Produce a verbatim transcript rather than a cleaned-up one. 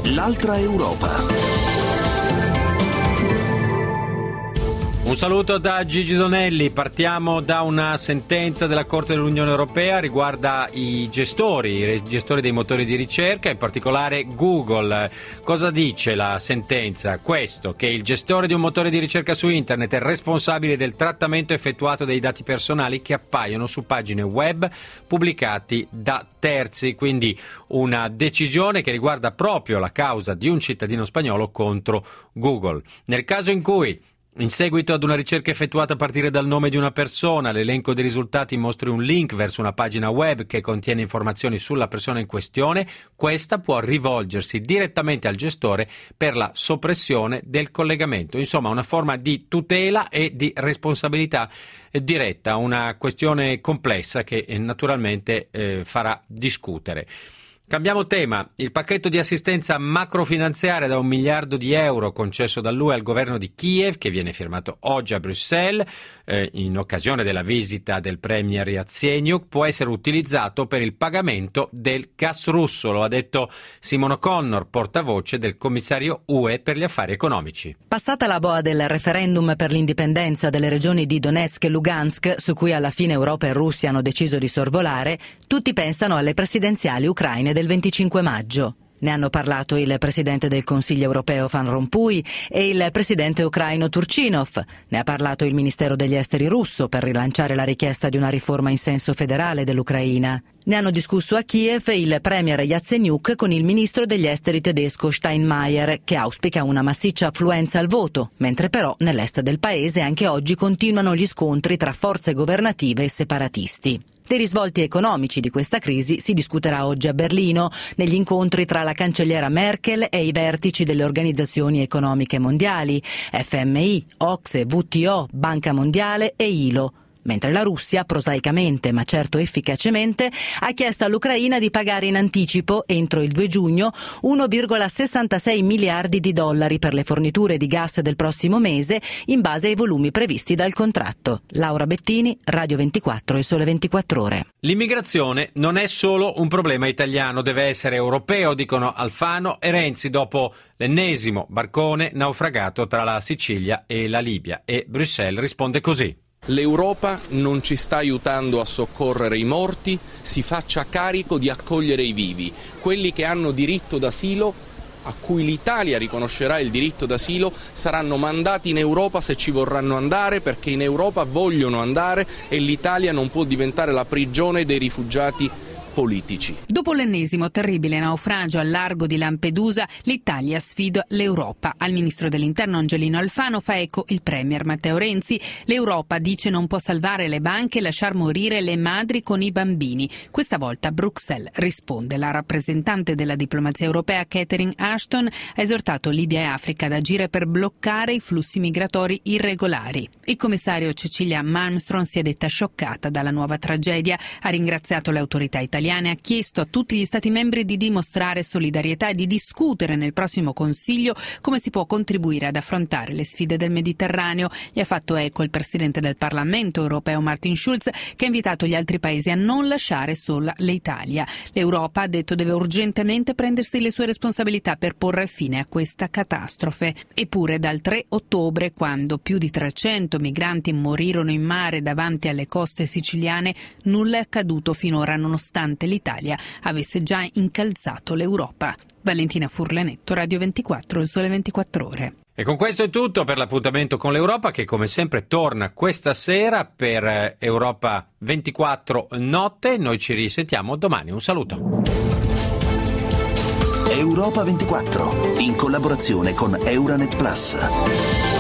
L'altra Europa. Un saluto da Gigi Donelli. Partiamo da una sentenza della Corte dell'Unione Europea, riguarda i gestori, i gestori dei motori di ricerca, in particolare Google. Cosa dice la sentenza? Questo, che il gestore di un motore di ricerca su internet è responsabile del trattamento effettuato dei dati personali che appaiono su pagine web pubblicati da terzi, quindi una decisione che riguarda proprio la causa di un cittadino spagnolo contro Google. Nel caso in cui, in seguito ad una ricerca effettuata a partire dal nome di una persona, l'elenco dei risultati mostri un link verso una pagina web che contiene informazioni sulla persona in questione, questa può rivolgersi direttamente al gestore per la soppressione del collegamento. Insomma, una forma di tutela e di responsabilità diretta, una questione complessa che eh, naturalmente eh, farà discutere. Cambiamo tema. Il pacchetto di assistenza macrofinanziaria da un miliardo di euro concesso dall'U E al governo di Kiev, che viene firmato oggi a Bruxelles eh, in occasione della visita del premier Yatsenyuk, può essere utilizzato per il pagamento del gas russo, lo ha detto Simon O'Connor, portavoce del commissario U E per gli affari economici. Passata la boa del referendum per l'indipendenza delle regioni di Donetsk e Lugansk, su cui alla fine Europa e Russia hanno deciso di sorvolare, tutti pensano alle presidenziali ucraine del venticinque maggio. Ne hanno parlato il presidente del Consiglio europeo Van Rompuy e il presidente ucraino Turchinov. Ne ha parlato il Ministero degli Esteri russo per rilanciare la richiesta di una riforma in senso federale dell'Ucraina. Ne hanno discusso a Kiev il premier Yatsenyuk con il ministro degli esteri tedesco Steinmeier, che auspica una massiccia affluenza al voto, mentre però nell'est del paese anche oggi continuano gli scontri tra forze governative e separatisti. Dei risvolti economici di questa crisi si discuterà oggi a Berlino, negli incontri tra la cancelliera Merkel e i vertici delle organizzazioni economiche mondiali, F M I, O C S E, W T O, Banca Mondiale e I L O. Mentre la Russia, prosaicamente ma certo efficacemente, ha chiesto all'Ucraina di pagare in anticipo, entro il due giugno, uno virgola sessantasei miliardi di dollari per le forniture di gas del prossimo mese, in base ai volumi previsti dal contratto. Laura Bettini, Radio ventiquattro e Sole ventiquattro Ore. L'immigrazione non è solo un problema italiano, deve essere europeo, dicono Alfano e Renzi dopo l'ennesimo barcone naufragato tra la Sicilia e la Libia. E Bruxelles risponde così. L'Europa non ci sta aiutando a soccorrere i morti, si faccia carico di accogliere i vivi, quelli che hanno diritto d'asilo, a cui l'Italia riconoscerà il diritto d'asilo, saranno mandati in Europa se ci vorranno andare, perché in Europa vogliono andare e l'Italia non può diventare la prigione dei rifugiati politici. Dopo l'ennesimo terribile naufragio al largo di Lampedusa, l'Italia sfida l'Europa. Al ministro dell'Interno Angelino Alfano fa eco il premier Matteo Renzi. L'Europa dice non può salvare le banche e lasciar morire le madri con i bambini. Questa volta Bruxelles risponde. La rappresentante della diplomazia europea Catherine Ashton ha esortato Libia e Africa ad agire per bloccare i flussi migratori irregolari. Il commissario Cecilia Malmström si è detta scioccata dalla nuova tragedia, ha ringraziato le autorità italiane, ha chiesto a tutti gli Stati membri di dimostrare solidarietà e di discutere nel prossimo Consiglio come si può contribuire ad affrontare le sfide del Mediterraneo. Gli ha fatto eco il presidente del Parlamento europeo Martin Schulz, che ha invitato gli altri paesi a non lasciare sola l'Italia. L'Europa, ha detto, deve urgentemente prendersi le sue responsabilità per porre fine a questa catastrofe. Eppure dal tre ottobre, quando più di trecento migranti morirono in mare davanti alle coste siciliane, nulla è accaduto finora, nonostante l'Italia avesse già incalzato l'Europa. Valentina Furlanetto, Radio ventiquattro, il Sole ventiquattro Ore. E con questo è tutto per l'appuntamento con l'Europa, che come sempre torna questa sera per Europa ventiquattro Notte. Noi ci risentiamo domani. Un saluto. Europa ventiquattro, in collaborazione con Euranet Plus.